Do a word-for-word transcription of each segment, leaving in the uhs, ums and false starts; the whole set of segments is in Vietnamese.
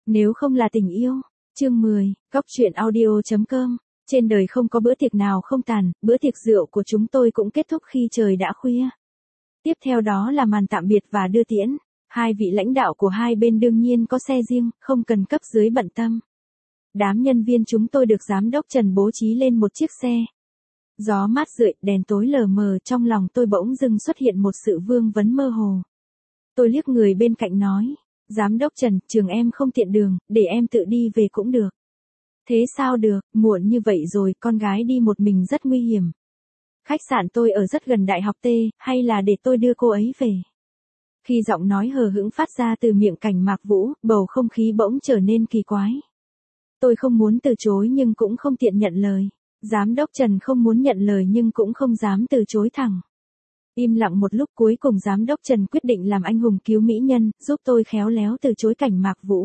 Nếu không là tình yêu. Chương mười, Cóc truyện audio chấm com. Trên đời không có bữa tiệc nào không tàn, bữa tiệc rượu của chúng tôi cũng kết thúc khi trời đã khuya. Tiếp theo đó là màn tạm biệt và đưa tiễn. Hai vị lãnh đạo của hai bên đương nhiên có xe riêng, không cần cấp dưới bận tâm. Đám nhân viên chúng tôi được giám đốc Trần bố trí lên một chiếc xe. Gió mát rượi, đèn tối lờ mờ, trong lòng tôi bỗng dưng xuất hiện một sự vương vấn mơ hồ. Tôi liếc người bên cạnh nói, giám đốc Trần, trường em không tiện đường, để em tự đi về cũng được. Thế sao được, muộn như vậy rồi, con gái đi một mình rất nguy hiểm. Khách sạn tôi ở rất gần đại học T, hay là để tôi đưa cô ấy về? Khi giọng nói hờ hững phát ra từ miệng Cảnh Mạc Vũ, bầu không khí bỗng trở nên kỳ quái. Tôi không muốn từ chối nhưng cũng không tiện nhận lời. Giám đốc Trần không muốn nhận lời nhưng cũng không dám từ chối thẳng. Im lặng một lúc, cuối cùng giám đốc Trần quyết định làm anh hùng cứu mỹ nhân, giúp tôi khéo léo từ chối Cảnh Mạc Vũ.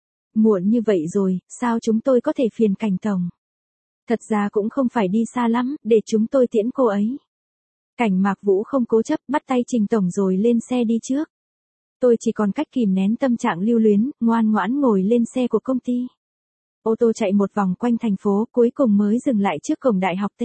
Muộn như vậy rồi, sao chúng tôi có thể phiền Cảnh tổng? Thật ra cũng không phải đi xa lắm, để chúng tôi tiễn cô ấy. Cảnh Mạc Vũ không cố chấp, bắt tay Trình tổng rồi lên xe đi trước. Tôi chỉ còn cách kìm nén tâm trạng lưu luyến, ngoan ngoãn ngồi lên xe của công ty. Ô tô chạy một vòng quanh thành phố, cuối cùng mới dừng lại trước cổng đại học T.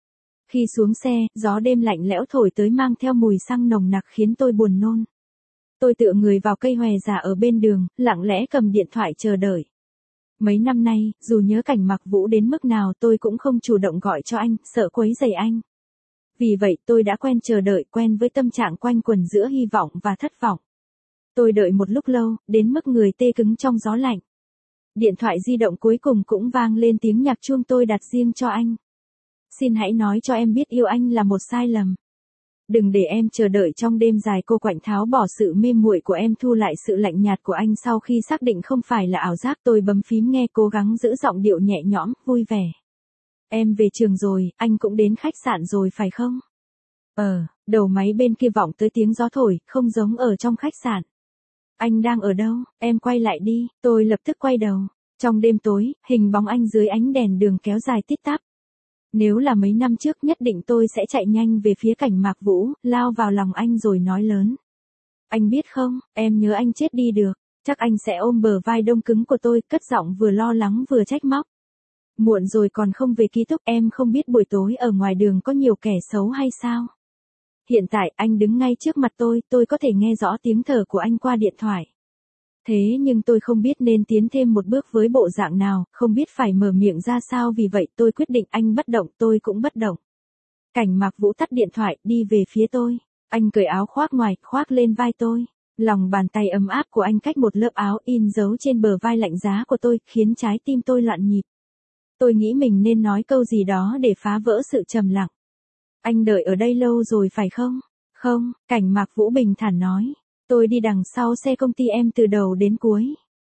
Khi xuống xe, gió đêm lạnh lẽo thổi tới mang theo mùi xăng nồng nặc khiến tôi buồn nôn. Tôi tựa người vào cây hòe già ở bên đường, lặng lẽ cầm điện thoại chờ đợi. Mấy năm nay, dù nhớ Cảnh Mạc Vũ đến mức nào tôi cũng không chủ động gọi cho anh, sợ quấy rầy anh. Vì vậy tôi đã quen chờ đợi, quen với tâm trạng quanh quẩn giữa hy vọng và thất vọng. Tôi đợi một lúc lâu, đến mức người tê cứng trong gió lạnh. Điện thoại di động cuối cùng cũng vang lên tiếng nhạc chuông tôi đặt riêng cho anh. Xin hãy nói cho em biết yêu anh là một sai lầm. Đừng để em chờ đợi trong đêm dài, cô quạnh tháo bỏ sự mê muội của em, thu lại sự lạnh nhạt của anh. Sau khi xác định không phải là ảo giác, tôi bấm phím nghe, cố gắng giữ giọng điệu nhẹ nhõm, vui vẻ. Em về trường rồi, anh cũng đến khách sạn rồi phải không? Ờ, đầu máy bên kia vọng tới tiếng gió thổi, không giống ở trong khách sạn. Anh đang ở đâu? Em quay lại đi. Tôi lập tức quay đầu. Trong đêm tối, hình bóng anh dưới ánh đèn đường kéo dài tít tắp. Nếu là mấy năm trước nhất định tôi sẽ chạy nhanh về phía Cảnh Mạc Vũ, lao vào lòng anh rồi nói lớn. Anh biết không, em nhớ anh chết đi được. Chắc anh sẽ ôm bờ vai đông cứng của tôi, cất giọng vừa lo lắng vừa trách móc. Muộn rồi còn không về ký túc, em không biết buổi tối ở ngoài đường có nhiều kẻ xấu hay sao? Hiện tại anh đứng ngay trước mặt tôi, tôi có thể nghe rõ tiếng thở của anh qua điện thoại. Thế nhưng tôi không biết nên tiến thêm một bước với bộ dạng nào, không biết phải mở miệng ra sao, vì vậy tôi quyết định anh bất động tôi cũng bất động. Cảnh Mạc Vũ tắt điện thoại, đi về phía tôi. Anh cởi áo khoác ngoài, khoác lên vai tôi. Lòng bàn tay ấm áp của anh cách một lớp áo in dấu trên bờ vai lạnh giá của tôi, khiến trái tim tôi loạn nhịp. Tôi nghĩ mình nên nói câu gì đó để phá vỡ sự trầm lặng. Anh đợi ở đây lâu rồi phải không? Không, Cảnh Mạc Vũ bình thản nói. Tôi đi đằng sau xe công ty em từ đầu đến cuối.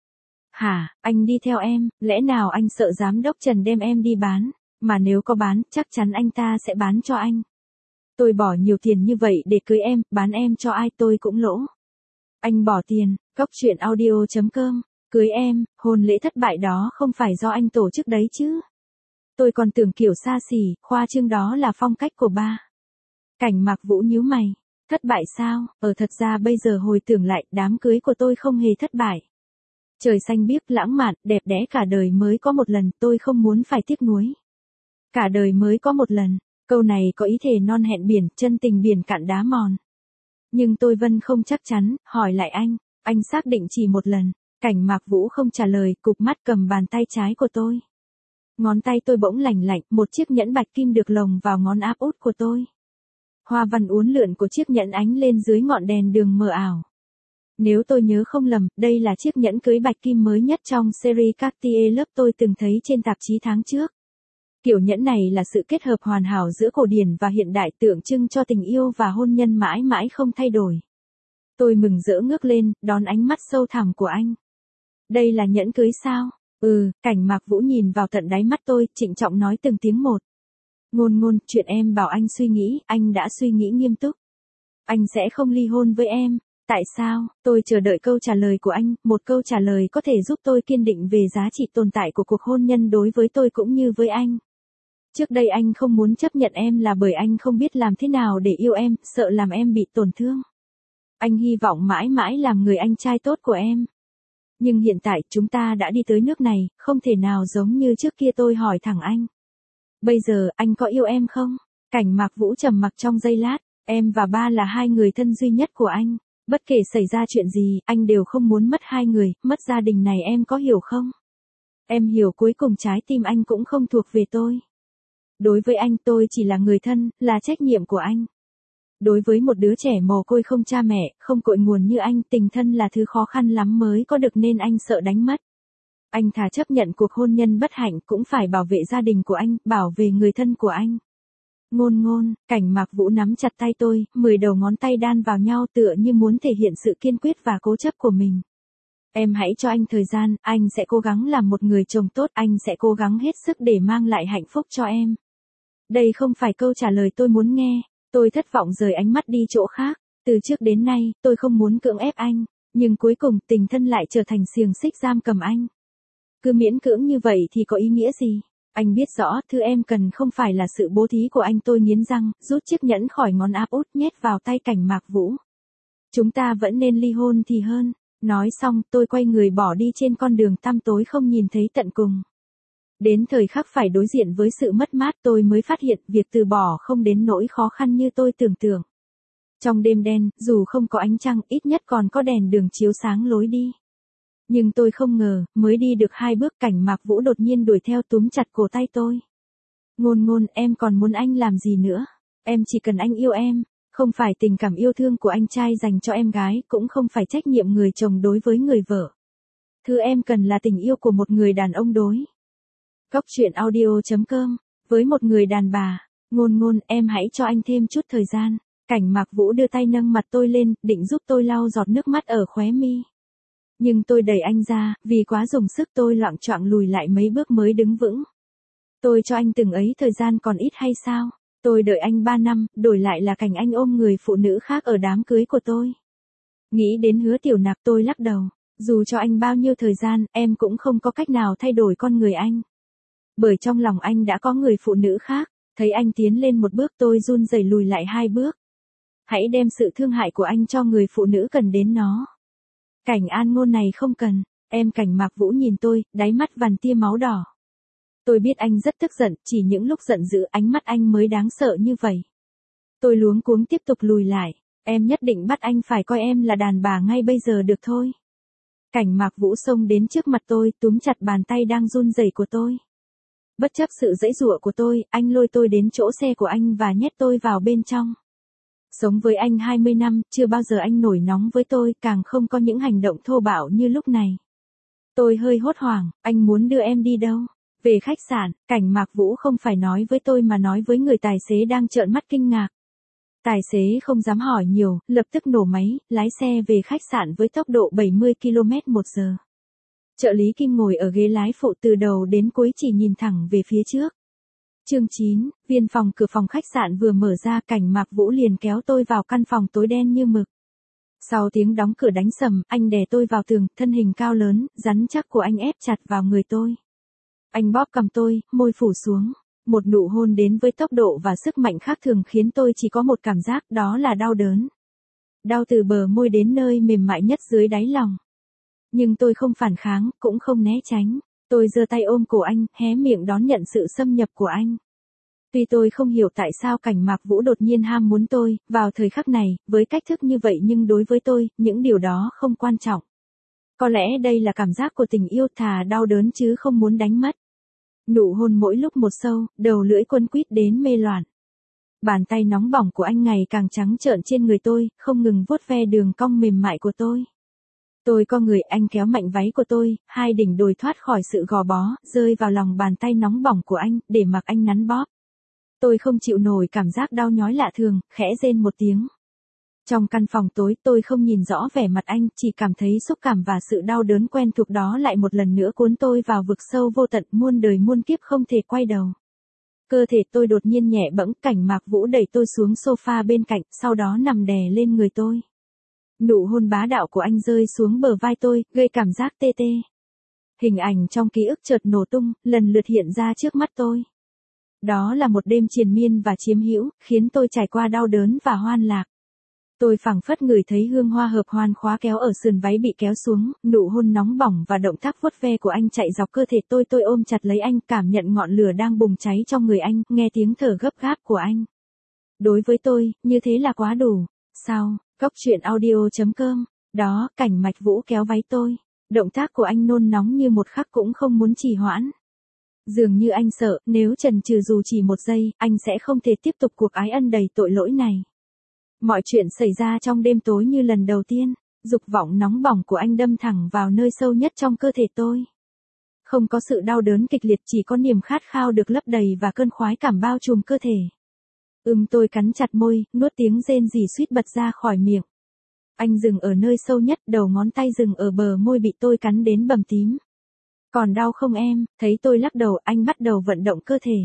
Hả, anh đi theo em, lẽ nào anh sợ giám đốc Trần đem em đi bán? Mà nếu có bán, chắc chắn anh ta sẽ bán cho anh. Tôi bỏ nhiều tiền như vậy để cưới em, bán em cho ai tôi cũng lỗ. Anh bỏ tiền, Cóc truyện audio chấm com, cưới em, hôn lễ thất bại đó không phải do anh tổ chức đấy chứ? Tôi còn tưởng kiểu xa xỉ, khoa trương đó là phong cách của ba. Cảnh Mạc Vũ nhíu mày. Thất bại sao? Ở thật ra bây giờ hồi tưởng lại, đám cưới của tôi không hề thất bại. Trời xanh biếc, lãng mạn, đẹp đẽ, cả đời mới có một lần, tôi không muốn phải tiếc nuối. Cả đời mới có một lần, câu này có ý thề non hẹn biển, chân tình biển cạn đá mòn. Nhưng tôi vẫn không chắc chắn, hỏi lại anh, anh xác định chỉ một lần. Cảnh Mạc Vũ không trả lời, cụp mắt cầm bàn tay trái của tôi. Ngón tay tôi bỗng lành lạnh, một chiếc nhẫn bạch kim được lồng vào ngón áp út của tôi. Hoa văn uốn lượn của chiếc nhẫn ánh lên dưới ngọn đèn đường mờ ảo. Nếu tôi nhớ không lầm, đây là chiếc nhẫn cưới bạch kim mới nhất trong series Cartier lớp tôi từng thấy trên tạp chí tháng trước. Kiểu nhẫn này là sự kết hợp hoàn hảo giữa cổ điển và hiện đại, tượng trưng cho tình yêu và hôn nhân mãi mãi không thay đổi. Tôi mừng rỡ ngước lên, đón ánh mắt sâu thẳm của anh. Đây là nhẫn cưới sao? Ừ, Cảnh Mạc Vũ nhìn vào tận đáy mắt tôi, trịnh trọng nói từng tiếng một. Ngôn ngôn, chuyện em bảo anh suy nghĩ, anh đã suy nghĩ nghiêm túc. Anh sẽ không ly hôn với em. Tại sao? Tôi chờ đợi câu trả lời của anh, một câu trả lời có thể giúp tôi kiên định về giá trị tồn tại của cuộc hôn nhân đối với tôi cũng như với anh. Trước đây anh không muốn chấp nhận em là bởi anh không biết làm thế nào để yêu em, sợ làm em bị tổn thương. Anh hy vọng mãi mãi làm người anh trai tốt của em. Nhưng hiện tại chúng ta đã đi tới nước này, không thể nào giống như trước kia. Tôi hỏi thẳng anh. Bây giờ anh có yêu em không? Cảnh Mạc Vũ trầm mặc trong giây lát. Em và ba là hai người thân duy nhất của anh. Bất kể xảy ra chuyện gì, anh đều không muốn mất hai người, mất gia đình này, em có hiểu không? Em hiểu, cuối cùng trái tim anh cũng không thuộc về tôi. Đối với anh tôi chỉ là người thân, là trách nhiệm của anh. Đối với một đứa trẻ mồ côi không cha mẹ, không cội nguồn như anh, tình thân là thứ khó khăn lắm mới có được nên anh sợ đánh mất. Anh thà chấp nhận cuộc hôn nhân bất hạnh cũng phải bảo vệ gia đình của anh, bảo vệ người thân của anh. Ngôn ngôn, Cảnh Mạc Vũ nắm chặt tay tôi, mười đầu ngón tay đan vào nhau tựa như muốn thể hiện sự kiên quyết và cố chấp của mình. Em hãy cho anh thời gian, anh sẽ cố gắng làm một người chồng tốt, anh sẽ cố gắng hết sức để mang lại hạnh phúc cho em. Đây không phải câu trả lời tôi muốn nghe, tôi thất vọng rời ánh mắt đi chỗ khác. Từ trước đến nay, tôi không muốn cưỡng ép anh, nhưng cuối cùng tình thân lại trở thành xiềng xích giam cầm anh. Cứ miễn cưỡng như vậy thì có ý nghĩa gì? Anh biết rõ, thứ em cần không phải là sự bố thí của anh. Tôi nghiến răng, rút chiếc nhẫn khỏi ngón áp út nhét vào tay Cảnh Mạc Vũ. Chúng ta vẫn nên ly hôn thì hơn. Nói xong, tôi quay người bỏ đi trên con đường tăm tối không nhìn thấy tận cùng. Đến thời khắc phải đối diện với sự mất mát, tôi mới phát hiện việc từ bỏ không đến nỗi khó khăn như tôi tưởng tượng. Trong đêm đen, dù không có ánh trăng, ít nhất còn có đèn đường chiếu sáng lối đi. Nhưng tôi không ngờ, mới đi được hai bước, Cảnh Mạc Vũ đột nhiên đuổi theo túm chặt cổ tay tôi. Ngôn ngôn, em còn muốn anh làm gì nữa? Em chỉ cần anh yêu em, không phải tình cảm yêu thương của anh trai dành cho em gái, cũng không phải trách nhiệm người chồng đối với người vợ. Thứ em cần là tình yêu của một người đàn ông đối. Góc truyện audio chấm com, với một người đàn bà. Ngôn ngôn, em hãy cho anh thêm chút thời gian. Cảnh Mạc Vũ đưa tay nâng mặt tôi lên, định giúp tôi lau giọt nước mắt ở khóe mi. Nhưng tôi đẩy anh ra, vì quá dùng sức tôi loạng choạng lùi lại mấy bước mới đứng vững. Tôi cho anh từng ấy thời gian còn ít hay sao? Tôi đợi anh ba năm, đổi lại là cảnh anh ôm người phụ nữ khác ở đám cưới của tôi. Nghĩ đến Hứa Tiểu Nặc, tôi lắc đầu. Dù cho anh bao nhiêu thời gian, em cũng không có cách nào thay đổi con người anh. Bởi trong lòng anh đã có người phụ nữ khác. Thấy anh tiến lên một bước, tôi run rẩy lùi lại hai bước. Hãy đem sự thương hại của anh cho người phụ nữ cần đến nó. Cảnh An Ngôn này không cần. Em. Cảnh Mạc Vũ nhìn tôi, đáy mắt vằn tia máu đỏ. Tôi biết anh rất tức giận, chỉ những lúc giận dữ ánh mắt anh mới đáng sợ như vậy. Tôi luống cuống tiếp tục lùi lại. Em nhất định bắt anh phải coi em là đàn bà ngay bây giờ được thôi. Cảnh Mạc Vũ xông đến trước mặt tôi, túm chặt bàn tay đang run rẩy của tôi. Bất chấp sự giãy giụa của tôi, anh lôi tôi đến chỗ xe của anh và nhét tôi vào bên trong. Sống với anh hai mươi năm, chưa bao giờ anh nổi nóng với tôi, càng không có những hành động thô bạo như lúc này. Tôi hơi hốt hoảng, anh muốn đưa em đi đâu? Về khách sạn. Cảnh Mạc Vũ không phải nói với tôi mà nói với người tài xế đang trợn mắt kinh ngạc. Tài xế không dám hỏi nhiều, lập tức nổ máy, lái xe về khách sạn với tốc độ bảy mươi ki lô mét một giờ. Trợ lý Kim ngồi ở ghế lái phụ, từ đầu đến cuối chỉ nhìn thẳng về phía trước. Chương chín, viên phòng. Cửa phòng khách sạn vừa mở ra, Cảnh Mạc Vũ liền kéo tôi vào căn phòng tối đen như mực. Sau tiếng đóng cửa đánh sầm, anh đè tôi vào tường, thân hình cao lớn, rắn chắc của anh ép chặt vào người tôi. Anh bóp cầm tôi, môi phủ xuống. Một nụ hôn đến với tốc độ và sức mạnh khác thường khiến tôi chỉ có một cảm giác, đó là đau đớn. Đau từ bờ môi đến nơi mềm mại nhất dưới đáy lòng. Nhưng tôi không phản kháng, cũng không né tránh. Tôi giơ tay ôm cổ anh, hé miệng đón nhận sự xâm nhập của anh. Tuy tôi không hiểu tại sao Cảnh Mạc Vũ đột nhiên ham muốn tôi, vào thời khắc này, với cách thức như vậy, nhưng đối với tôi, những điều đó không quan trọng. Có lẽ đây là cảm giác của tình yêu, thà đau đớn chứ không muốn đánh mất. Nụ hôn mỗi lúc một sâu, đầu lưỡi quấn quýt đến mê loạn. Bàn tay nóng bỏng của anh ngày càng trắng trợn trên người tôi, không ngừng vuốt ve đường cong mềm mại của tôi. Tôi co người, anh kéo mạnh váy của tôi, hai đỉnh đồi thoát khỏi sự gò bó, rơi vào lòng bàn tay nóng bỏng của anh, để mặc anh nắn bóp. Tôi không chịu nổi cảm giác đau nhói lạ thường, khẽ rên một tiếng. Trong căn phòng tối, tôi không nhìn rõ vẻ mặt anh, chỉ cảm thấy xúc cảm và sự đau đớn quen thuộc đó lại một lần nữa cuốn tôi vào vực sâu vô tận, muôn đời muôn kiếp không thể quay đầu. Cơ thể tôi đột nhiên nhẹ bẫng, Cảnh Mạc Vũ đẩy tôi xuống sofa bên cạnh, sau đó nằm đè lên người tôi. Nụ hôn bá đạo của anh rơi xuống bờ vai tôi, gây cảm giác tê tê. Hình ảnh trong ký ức chợt nổ tung, lần lượt hiện ra trước mắt tôi. Đó là một đêm triền miên và chiếm hữu, khiến tôi trải qua đau đớn và hoan lạc. Tôi phảng phất ngửi thấy hương hoa hợp hoan khóa kéo ở sườn váy bị kéo xuống, nụ hôn nóng bỏng và động tác vuốt ve của anh chạy dọc cơ thể tôi. Tôi ôm chặt lấy anh, cảm nhận ngọn lửa đang bùng cháy trong người anh, nghe tiếng thở gấp gáp của anh. Đối với tôi, như thế là quá đủ. Sau, Cóc truyện audio chấm com. Đó, Cảnh Mạch Vũ kéo váy tôi. Động tác của anh nôn nóng như một khắc cũng không muốn trì hoãn. Dường như anh sợ, nếu chần chừ dù chỉ một giây, anh sẽ không thể tiếp tục cuộc ái ân đầy tội lỗi này. Mọi chuyện xảy ra trong đêm tối như lần đầu tiên, dục vọng nóng bỏng của anh đâm thẳng vào nơi sâu nhất trong cơ thể tôi. Không có sự đau đớn kịch liệt, chỉ có niềm khát khao được lấp đầy và cơn khoái cảm bao trùm cơ thể. Ừm tôi cắn chặt môi, nuốt tiếng rên rỉ suýt bật ra khỏi miệng. Anh dừng ở nơi sâu nhất, đầu ngón tay dừng ở bờ môi bị tôi cắn đến bầm tím. Còn đau không em? Thấy tôi lắc đầu, anh bắt đầu vận động cơ thể.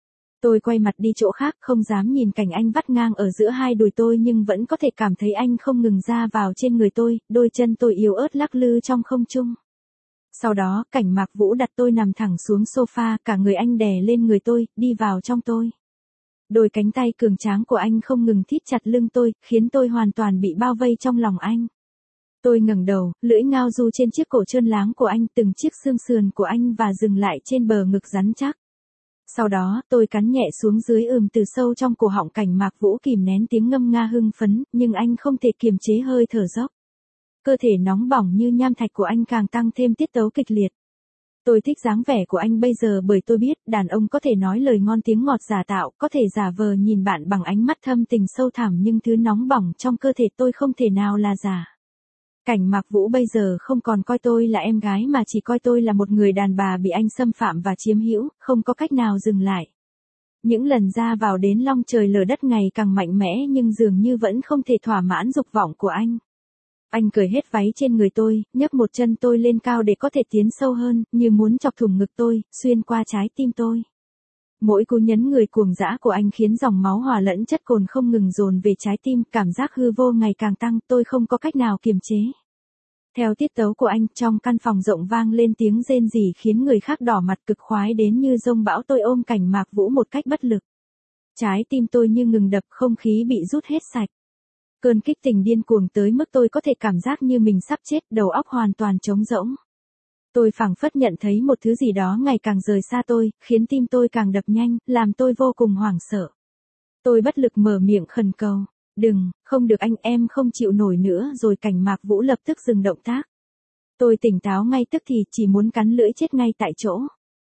Tôi quay mặt đi chỗ khác, không dám nhìn cảnh anh vắt ngang ở giữa hai đùi tôi, nhưng vẫn có thể cảm thấy anh không ngừng ra vào trên người tôi, đôi chân tôi yếu ớt lắc lư trong không trung. Sau đó, Cảnh Mạc Vũ đặt tôi nằm thẳng xuống sofa, cả người anh đè lên người tôi, đi vào trong tôi. Đôi cánh tay cường tráng của anh không ngừng thít chặt lưng tôi, khiến tôi hoàn toàn bị bao vây trong lòng anh. Tôi ngẩng đầu, lưỡi ngao du trên chiếc cổ trơn láng của anh, từng chiếc xương sườn của anh và dừng lại trên bờ ngực rắn chắc. Sau đó, tôi cắn nhẹ xuống dưới, ừm từ sâu trong cổ họng. Cảnh Mạc Vũ kìm nén tiếng ngâm nga hưng phấn, nhưng anh không thể kiềm chế hơi thở dốc. Cơ thể nóng bỏng như nham thạch của anh càng tăng thêm tiết tấu kịch liệt. Tôi thích dáng vẻ của anh bây giờ bởi tôi biết đàn ông có thể nói lời ngon tiếng ngọt giả tạo, có thể giả vờ nhìn bạn bằng ánh mắt thâm tình sâu thẳm, nhưng thứ nóng bỏng trong cơ thể tôi không thể nào là giả. Cảnh Mạc Vũ bây giờ không còn coi tôi là em gái mà chỉ coi tôi là một người đàn bà bị anh xâm phạm và chiếm hữu, không có cách nào dừng lại. Những lần ra vào đến long trời lở đất ngày càng mạnh mẽ, nhưng dường như vẫn không thể thỏa mãn dục vọng của anh. Anh cởi hết váy trên người tôi, nhấc một chân tôi lên cao để có thể tiến sâu hơn, như muốn chọc thủng ngực tôi, xuyên qua trái tim tôi. Mỗi cú nhấn người cuồng dã của anh khiến dòng máu hòa lẫn chất cồn không ngừng dồn về trái tim, cảm giác hư vô ngày càng tăng, tôi không có cách nào kiềm chế. Theo tiết tấu của anh, trong căn phòng rộng vang lên tiếng rên rỉ khiến người khác đỏ mặt, cực khoái đến như dông bão. Tôi ôm Cảnh Mạc Vũ một cách bất lực. Trái tim tôi như ngừng đập, không khí bị rút hết sạch. Cơn kích tình điên cuồng tới mức tôi có thể cảm giác như mình sắp chết, đầu óc hoàn toàn trống rỗng. Tôi phảng phất nhận thấy một thứ gì đó ngày càng rời xa tôi, khiến tim tôi càng đập nhanh, làm tôi vô cùng hoảng sợ. Tôi bất lực mở miệng khẩn cầu. Đừng, không được anh, em không chịu nổi nữa rồi. Cảnh Mạc Vũ lập tức dừng động tác. Tôi tỉnh táo ngay tức thì, chỉ muốn cắn lưỡi chết ngay tại chỗ.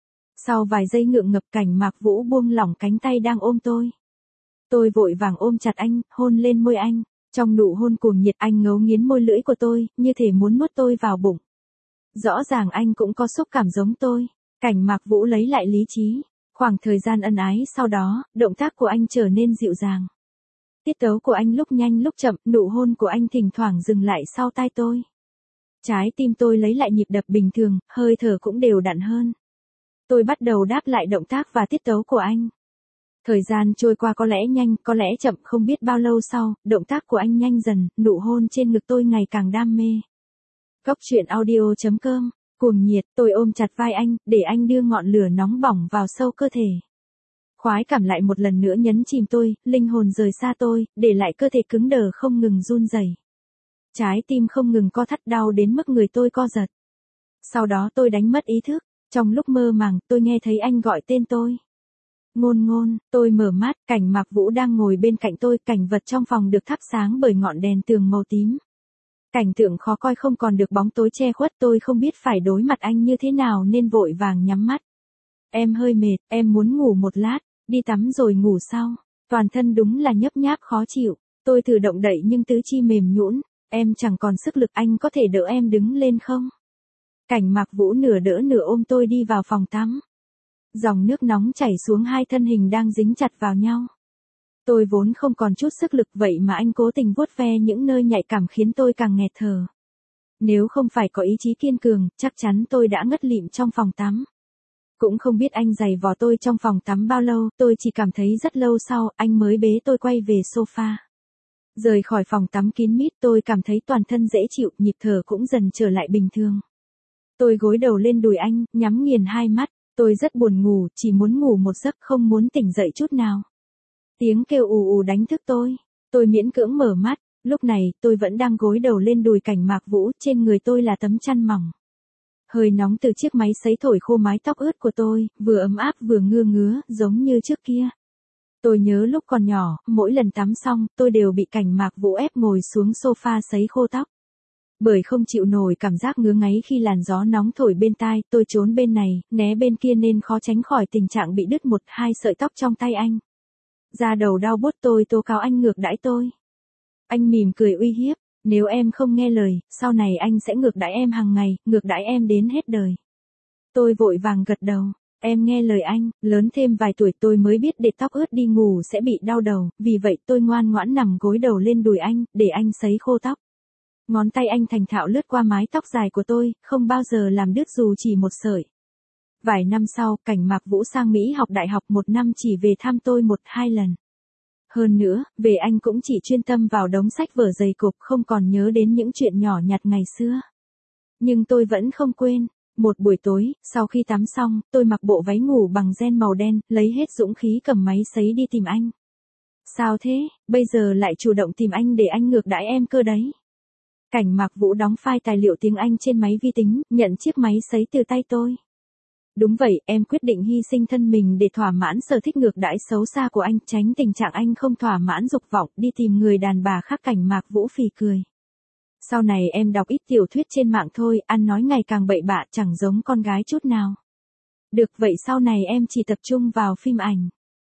Sau vài giây ngượng ngập, Cảnh Mạc Vũ buông lỏng cánh tay đang ôm tôi. Tôi vội vàng ôm chặt anh, hôn lên môi anh. Trong nụ hôn cuồng nhiệt, anh ngấu nghiến môi lưỡi của tôi, như thể muốn nuốt tôi vào bụng. Rõ ràng anh cũng có xúc cảm giống tôi. Cảnh Mạc Vũ lấy lại lý trí. Khoảng thời gian ân ái sau đó, động tác của anh trở nên dịu dàng. Tiết tấu của anh lúc nhanh lúc chậm, nụ hôn của anh thỉnh thoảng dừng lại sau tai tôi. Trái tim tôi lấy lại nhịp đập bình thường, hơi thở cũng đều đặn hơn. Tôi bắt đầu đáp lại động tác và tiết tấu của anh. Thời gian trôi qua có lẽ nhanh, có lẽ chậm, không biết bao lâu sau, động tác của anh nhanh dần, nụ hôn trên ngực tôi ngày càng đam mê. Cóc truyện audio chấm com, cuồng nhiệt, tôi ôm chặt vai anh, để anh đưa ngọn lửa nóng bỏng vào sâu cơ thể. Khoái cảm lại một lần nữa nhấn chìm tôi, linh hồn rời xa tôi, để lại cơ thể cứng đờ không ngừng run rẩy. Trái tim không ngừng co thắt, đau đến mức người tôi co giật. Sau đó tôi đánh mất ý thức, trong lúc mơ màng, tôi nghe thấy anh gọi tên tôi. Ngôn Ngôn, tôi mở mắt, Cảnh Mạc Vũ đang ngồi bên cạnh tôi, cảnh vật trong phòng được thắp sáng bởi ngọn đèn tường màu tím. Cảnh tượng khó coi không còn được bóng tối che khuất, tôi không biết phải đối mặt anh như thế nào nên vội vàng nhắm mắt. Em hơi mệt, em muốn ngủ một lát, đi tắm rồi ngủ sau. Toàn thân đúng là nhấp nháp khó chịu, tôi thử động đậy nhưng tứ chi mềm nhũn, em chẳng còn sức lực, anh có thể đỡ em đứng lên không? Cảnh Mạc Vũ nửa đỡ nửa ôm tôi đi vào phòng tắm. Dòng nước nóng chảy xuống hai thân hình đang dính chặt vào nhau. Tôi vốn không còn chút sức lực, vậy mà anh cố tình vuốt ve những nơi nhạy cảm khiến tôi càng nghẹt thở. Nếu không phải có ý chí kiên cường, chắc chắn tôi đã ngất lịm trong phòng tắm. Cũng không biết anh giày vò tôi trong phòng tắm bao lâu, tôi chỉ cảm thấy rất lâu sau, anh mới bế tôi quay về sofa. Rời khỏi phòng tắm kín mít, tôi cảm thấy toàn thân dễ chịu, nhịp thở cũng dần trở lại bình thường. Tôi gối đầu lên đùi anh, nhắm nghiền hai mắt, tôi rất buồn ngủ, chỉ muốn ngủ một giấc, không muốn tỉnh dậy chút nào. Tiếng kêu ù ù đánh thức tôi, tôi miễn cưỡng mở mắt, Lúc này, tôi vẫn đang gối đầu lên đùi Cảnh Mạc Vũ, trên người tôi là tấm chăn mỏng. Hơi nóng từ chiếc máy sấy thổi khô mái tóc ướt của tôi, vừa ấm áp vừa ngưa ngứa, giống như trước kia. Tôi nhớ lúc còn nhỏ, mỗi lần tắm xong, tôi đều bị Cảnh Mạc Vũ ép ngồi xuống sofa sấy khô tóc. Bởi không chịu nổi cảm giác ngứa ngáy khi làn gió nóng thổi bên tai, tôi trốn bên này, né bên kia nên khó tránh khỏi tình trạng bị đứt một hai sợi tóc trong tay anh. Da đầu đau buốt tôi tố cáo anh ngược đãi tôi. Anh mỉm cười uy hiếp, nếu em không nghe lời, sau này anh sẽ ngược đãi em hàng ngày, ngược đãi em đến hết đời. Tôi vội vàng gật đầu, em nghe lời anh, lớn thêm vài tuổi tôi mới biết để tóc ướt đi ngủ sẽ bị đau đầu, vì vậy tôi ngoan ngoãn nằm gối đầu lên đùi anh, để anh sấy khô tóc. Ngón tay anh thành thạo lướt qua mái tóc dài của tôi, không bao giờ làm đứt dù chỉ một sợi. Vài năm sau, Cảnh Mạc Vũ sang Mỹ học đại học, một năm chỉ về thăm tôi một hai lần. Hơn nữa, về anh cũng chỉ chuyên tâm vào đống sách vở dày cộp, không còn nhớ đến những chuyện nhỏ nhặt ngày xưa. Nhưng tôi vẫn không quên. Một buổi tối, sau khi tắm xong, tôi mặc bộ váy ngủ bằng ren màu đen, lấy hết dũng khí cầm máy sấy đi tìm anh. Sao thế, bây giờ lại chủ động tìm anh để anh ngược đãi em cơ đấy. Cảnh Mạc Vũ đóng file tài liệu tiếng Anh trên máy vi tính, nhận chiếc máy sấy từ tay tôi. Đúng vậy, em quyết định hy sinh thân mình để thỏa mãn sở thích ngược đãi xấu xa của anh, tránh tình trạng anh không thỏa mãn dục vọng, đi tìm người đàn bà khác. Cảnh Mạc Vũ phì cười. Sau này em đọc ít tiểu thuyết trên mạng thôi, ăn nói ngày càng bậy bạ, chẳng giống con gái chút nào. Được vậy sau này em chỉ tập trung vào phim ảnh.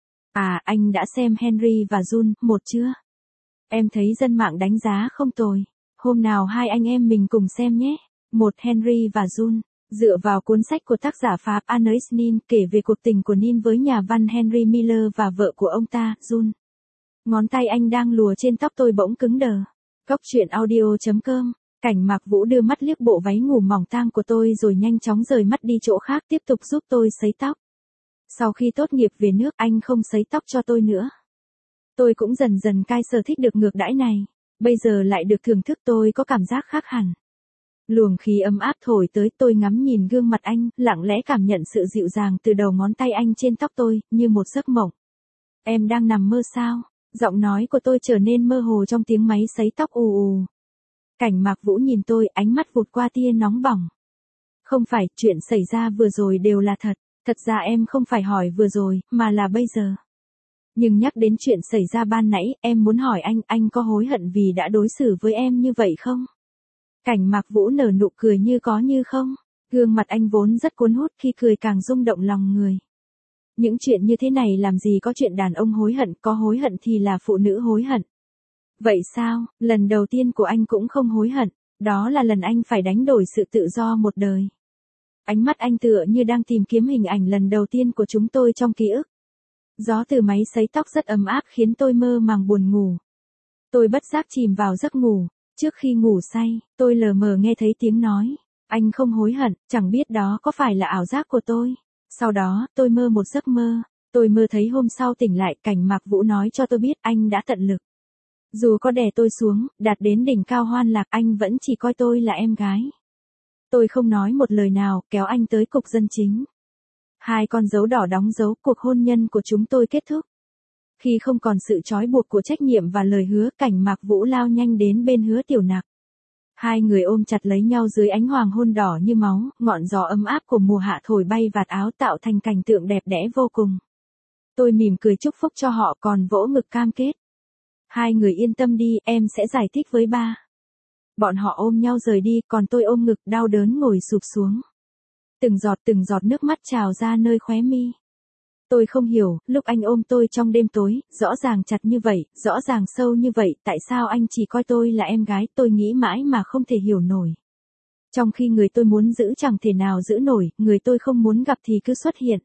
À, anh đã xem Henry và June, một chưa? Em thấy dân mạng đánh giá không tồi. Hôm nào hai anh em mình cùng xem nhé. Một Henry và June, dựa vào cuốn sách của tác giả Pháp Anais Nin, kể về cuộc tình của Nin với nhà văn Henry Miller và vợ của ông ta, June. Ngón tay anh đang lùa trên tóc tôi bỗng cứng đờ. Cóc truyện audio chấm com. Cảnh Mạc Vũ đưa mắt liếc bộ váy ngủ mỏng tang của tôi rồi nhanh chóng rời mắt đi chỗ khác, tiếp tục giúp tôi sấy tóc. Sau khi tốt nghiệp về nước, anh không sấy tóc cho tôi nữa. Tôi cũng dần dần cai sở thích được ngược đãi này. Bây giờ lại được thưởng thức, tôi có cảm giác khác hẳn. Luồng khí ấm áp thổi tới, tôi ngắm nhìn gương mặt anh, lặng lẽ cảm nhận sự dịu dàng từ đầu ngón tay anh trên tóc tôi, như một giấc mộng. Em đang nằm mơ sao? Giọng nói của tôi trở nên mơ hồ trong tiếng máy sấy tóc ù ù. Cảnh Mạc Vũ nhìn tôi, ánh mắt vụt qua tia nóng bỏng. Không phải, chuyện xảy ra vừa rồi đều là thật. Thật ra em không phải hỏi vừa rồi, mà là bây giờ. Nhưng nhắc đến chuyện xảy ra ban nãy, em muốn hỏi anh, anh có hối hận vì đã đối xử với em như vậy không? Cảnh Mạc Vũ nở nụ cười như có như không. Gương mặt anh vốn rất cuốn hút, khi cười càng rung động lòng người. Những chuyện như thế này làm gì có chuyện đàn ông hối hận, có hối hận thì là phụ nữ hối hận. Vậy sao, lần đầu tiên của anh cũng không hối hận, đó là lần anh phải đánh đổi sự tự do một đời. Ánh mắt anh tựa như đang tìm kiếm hình ảnh lần đầu tiên của chúng tôi trong ký ức. Gió từ máy sấy tóc rất ấm áp khiến tôi mơ màng buồn ngủ. Tôi bất giác chìm vào giấc ngủ. Trước khi ngủ say, tôi lờ mờ nghe thấy tiếng nói. Anh không hối hận, chẳng biết đó có phải là ảo giác của tôi. Sau đó, tôi mơ một giấc mơ. Tôi mơ thấy hôm sau tỉnh lại, Cảnh Mạc Vũ nói cho tôi biết anh đã tận lực. Dù có đè tôi xuống, đạt đến đỉnh cao hoan lạc, anh vẫn chỉ coi tôi là em gái. Tôi không nói một lời nào, kéo anh tới cục dân chính. Hai con dấu đỏ đóng dấu, cuộc hôn nhân của chúng tôi kết thúc. Khi không còn sự trói buộc của trách nhiệm và lời hứa, Cảnh Mạc Vũ lao nhanh đến bên Hứa Tiểu Nặc. Hai người ôm chặt lấy nhau dưới ánh hoàng hôn đỏ như máu, ngọn gió ấm áp của mùa hạ thổi bay vạt áo tạo thành cảnh tượng đẹp đẽ vô cùng. Tôi mỉm cười chúc phúc cho họ còn vỗ ngực cam kết. Hai người yên tâm đi, em sẽ giải thích với ba. Bọn họ ôm nhau rời đi, còn tôi ôm ngực đau đớn ngồi sụp xuống. Từng giọt từng giọt nước mắt trào ra nơi khóe mi. Tôi không hiểu, lúc anh ôm tôi trong đêm tối, rõ ràng chặt như vậy, rõ ràng sâu như vậy, tại sao anh chỉ coi tôi là em gái, tôi nghĩ mãi mà không thể hiểu nổi. Trong khi người tôi muốn giữ chẳng thể nào giữ nổi, người tôi không muốn gặp thì cứ xuất hiện.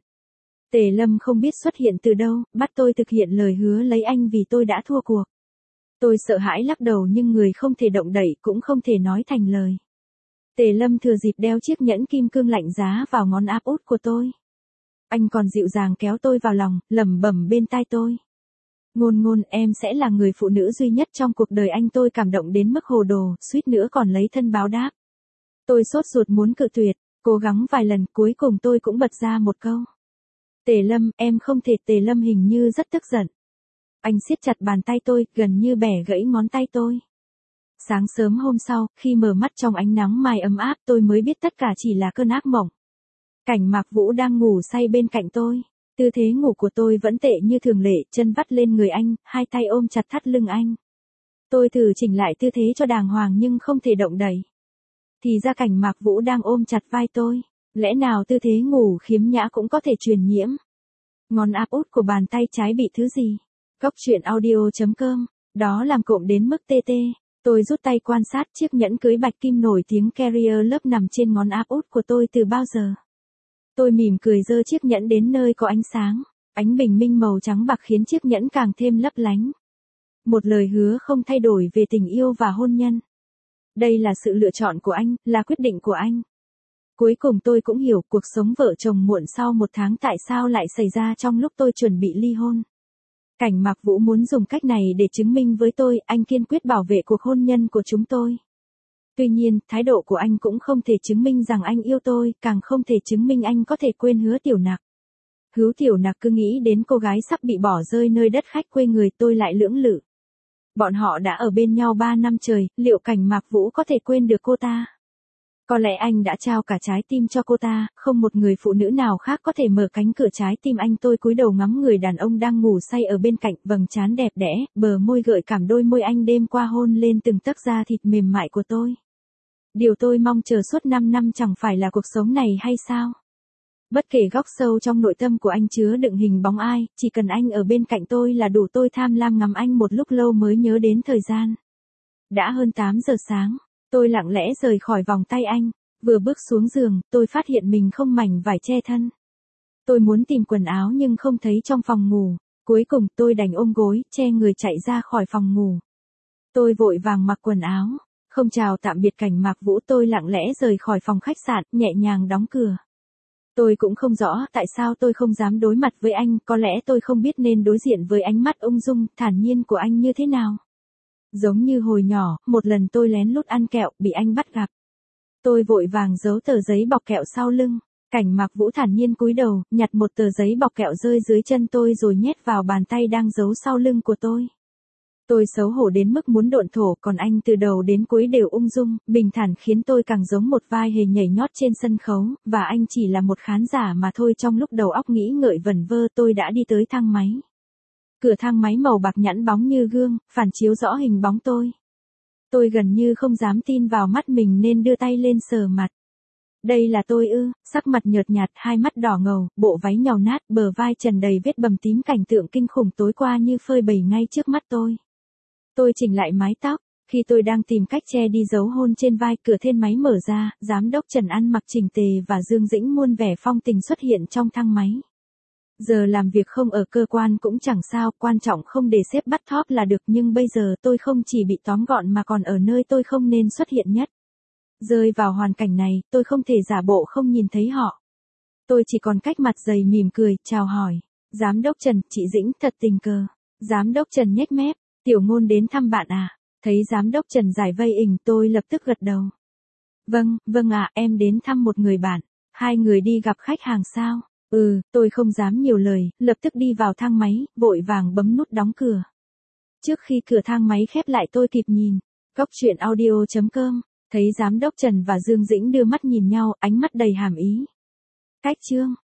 Tề Lâm không biết xuất hiện từ đâu, bắt tôi thực hiện lời hứa lấy anh vì tôi đã thua cuộc. Tôi sợ hãi lắc đầu nhưng người không thể động đậy cũng không thể nói thành lời. Tề Lâm thừa dịp đeo chiếc nhẫn kim cương lạnh giá vào ngón áp út của tôi. Anh còn dịu dàng kéo tôi vào lòng, lẩm bẩm bên tai tôi. Ngôn Ngôn, em sẽ là người phụ nữ duy nhất trong cuộc đời anh. Tôi cảm động đến mức hồ đồ, suýt nữa còn lấy thân báo đáp. Tôi sốt ruột muốn cự tuyệt, cố gắng vài lần, cuối cùng tôi cũng bật ra một câu. Tề Lâm, em không thể. Tề Lâm hình như rất tức giận. Anh siết chặt bàn tay tôi, gần như bẻ gãy ngón tay tôi. Sáng sớm hôm sau, khi mở mắt trong ánh nắng mai ấm áp tôi mới biết tất cả chỉ là cơn ác mộng. Cảnh Mạc Vũ đang ngủ say bên cạnh tôi. Tư thế ngủ của tôi vẫn tệ như thường lệ, chân vắt lên người anh, hai tay ôm chặt thắt lưng anh. Tôi thử chỉnh lại tư thế cho đàng hoàng nhưng không thể động đậy. Thì ra Cảnh Mạc Vũ đang ôm chặt vai tôi. Lẽ nào tư thế ngủ khiếm nhã cũng có thể truyền nhiễm? Ngón áp út của bàn tay trái bị thứ gì? Góc truyện audio chấm com. Đó làm cộm đến mức tê tê. Tôi rút tay quan sát chiếc nhẫn cưới bạch kim nổi tiếng Carrier lớp nằm trên ngón áp út của tôi từ bao giờ. Tôi mỉm cười giơ chiếc nhẫn đến nơi có ánh sáng. Ánh bình minh màu trắng bạc khiến chiếc nhẫn càng thêm lấp lánh. Một lời hứa không thay đổi về tình yêu và hôn nhân. Đây là sự lựa chọn của anh, là quyết định của anh. Cuối cùng tôi cũng hiểu cuộc sống vợ chồng muộn sau một tháng tại sao lại xảy ra trong lúc tôi chuẩn bị ly hôn. Cảnh Mạc Vũ muốn dùng cách này để chứng minh với tôi anh kiên quyết bảo vệ cuộc hôn nhân của chúng tôi. Tuy nhiên, thái độ của anh cũng không thể chứng minh rằng anh yêu tôi, càng không thể chứng minh anh có thể quên Hứa Tiểu Nặc. Hứa Tiểu Nặc cứ nghĩ đến cô gái sắp bị bỏ rơi nơi đất khách quê người, tôi lại lưỡng lự. Bọn họ đã ở bên nhau ba năm trời, liệu Cảnh Mạc Vũ có thể quên được cô ta? Có lẽ anh đã trao cả trái tim cho cô ta, không một người phụ nữ nào khác có thể mở cánh cửa trái tim anh. Tôi cúi đầu ngắm người đàn ông đang ngủ say ở bên cạnh, vầng trán đẹp đẽ, bờ môi gợi cảm, đôi môi anh đêm qua hôn lên từng tấc da thịt mềm mại của tôi. Điều tôi mong chờ suốt năm năm chẳng phải là cuộc sống này hay sao? Bất kể góc sâu trong nội tâm của anh chứa đựng hình bóng ai, chỉ cần anh ở bên cạnh tôi là đủ. Tôi tham lam ngắm anh một lúc lâu mới nhớ đến thời gian. Đã hơn tám giờ sáng. Tôi lặng lẽ rời khỏi vòng tay anh. Vừa bước xuống giường, tôi phát hiện mình không mảnh vải che thân. Tôi muốn tìm quần áo nhưng không thấy trong phòng ngủ. Cuối cùng tôi đành ôm gối, che người chạy ra khỏi phòng ngủ. Tôi vội vàng mặc quần áo. Không chào tạm biệt Cảnh Mạc Vũ, tôi lặng lẽ rời khỏi phòng khách sạn, nhẹ nhàng đóng cửa. Tôi cũng không rõ tại sao tôi không dám đối mặt với anh, có lẽ tôi không biết nên đối diện với ánh mắt ung dung, thản nhiên của anh như thế nào. Giống như hồi nhỏ, một lần tôi lén lút ăn kẹo, bị anh bắt gặp. Tôi vội vàng giấu tờ giấy bọc kẹo sau lưng. Cảnh Mạc Vũ thản nhiên cúi đầu, nhặt một tờ giấy bọc kẹo rơi dưới chân tôi rồi nhét vào bàn tay đang giấu sau lưng của tôi. Tôi xấu hổ đến mức muốn độn thổ, còn anh từ đầu đến cuối đều ung dung, bình thản, khiến tôi càng giống một vai hề nhảy nhót trên sân khấu, và anh chỉ là một khán giả mà thôi. Trong lúc đầu óc nghĩ ngợi vẩn vơ, tôi đã đi tới thang máy. Cửa thang máy màu bạc nhẵn bóng như gương, phản chiếu rõ hình bóng tôi. Tôi gần như không dám tin vào mắt mình nên đưa tay lên sờ mặt. Đây là tôi ư? Sắc mặt nhợt nhạt, hai mắt đỏ ngầu, bộ váy nhàu nát, bờ vai trần đầy vết bầm tím, cảnh tượng kinh khủng tối qua như phơi bày ngay trước mắt tôi. Tôi chỉnh lại mái tóc. Khi tôi đang tìm cách che đi dấu hôn trên vai, cửa thiên máy mở ra, giám đốc Trần ăn mặc chỉnh tề và Dương Dĩnh muôn vẻ phong tình xuất hiện trong thang máy. Giờ làm việc không ở cơ quan cũng chẳng sao, quan trọng không để sếp bắt thóp là được, nhưng bây giờ tôi không chỉ bị tóm gọn mà còn ở nơi tôi không nên xuất hiện nhất. Rơi vào hoàn cảnh này, tôi không thể giả bộ không nhìn thấy họ. Tôi chỉ còn cách mặt dày mỉm cười, chào hỏi. Giám đốc Trần, chị Dĩnh, thật tình cờ. Giám đốc Trần nhếch mép, Tiểu Ngôn đến thăm bạn à? Thấy giám đốc Trần giải vây ình, tôi lập tức gật đầu. Vâng, vâng ạ, em đến thăm một người bạn. Hai người đi gặp khách hàng sao? Ừ, tôi không dám nhiều lời, lập tức đi vào thang máy, vội vàng bấm nút đóng cửa. Trước khi cửa thang máy khép lại tôi kịp nhìn. Góc truyện audio chấm com. Thấy giám đốc Trần và Dương Dĩnh đưa mắt nhìn nhau, ánh mắt đầy hàm ý. Cách chương.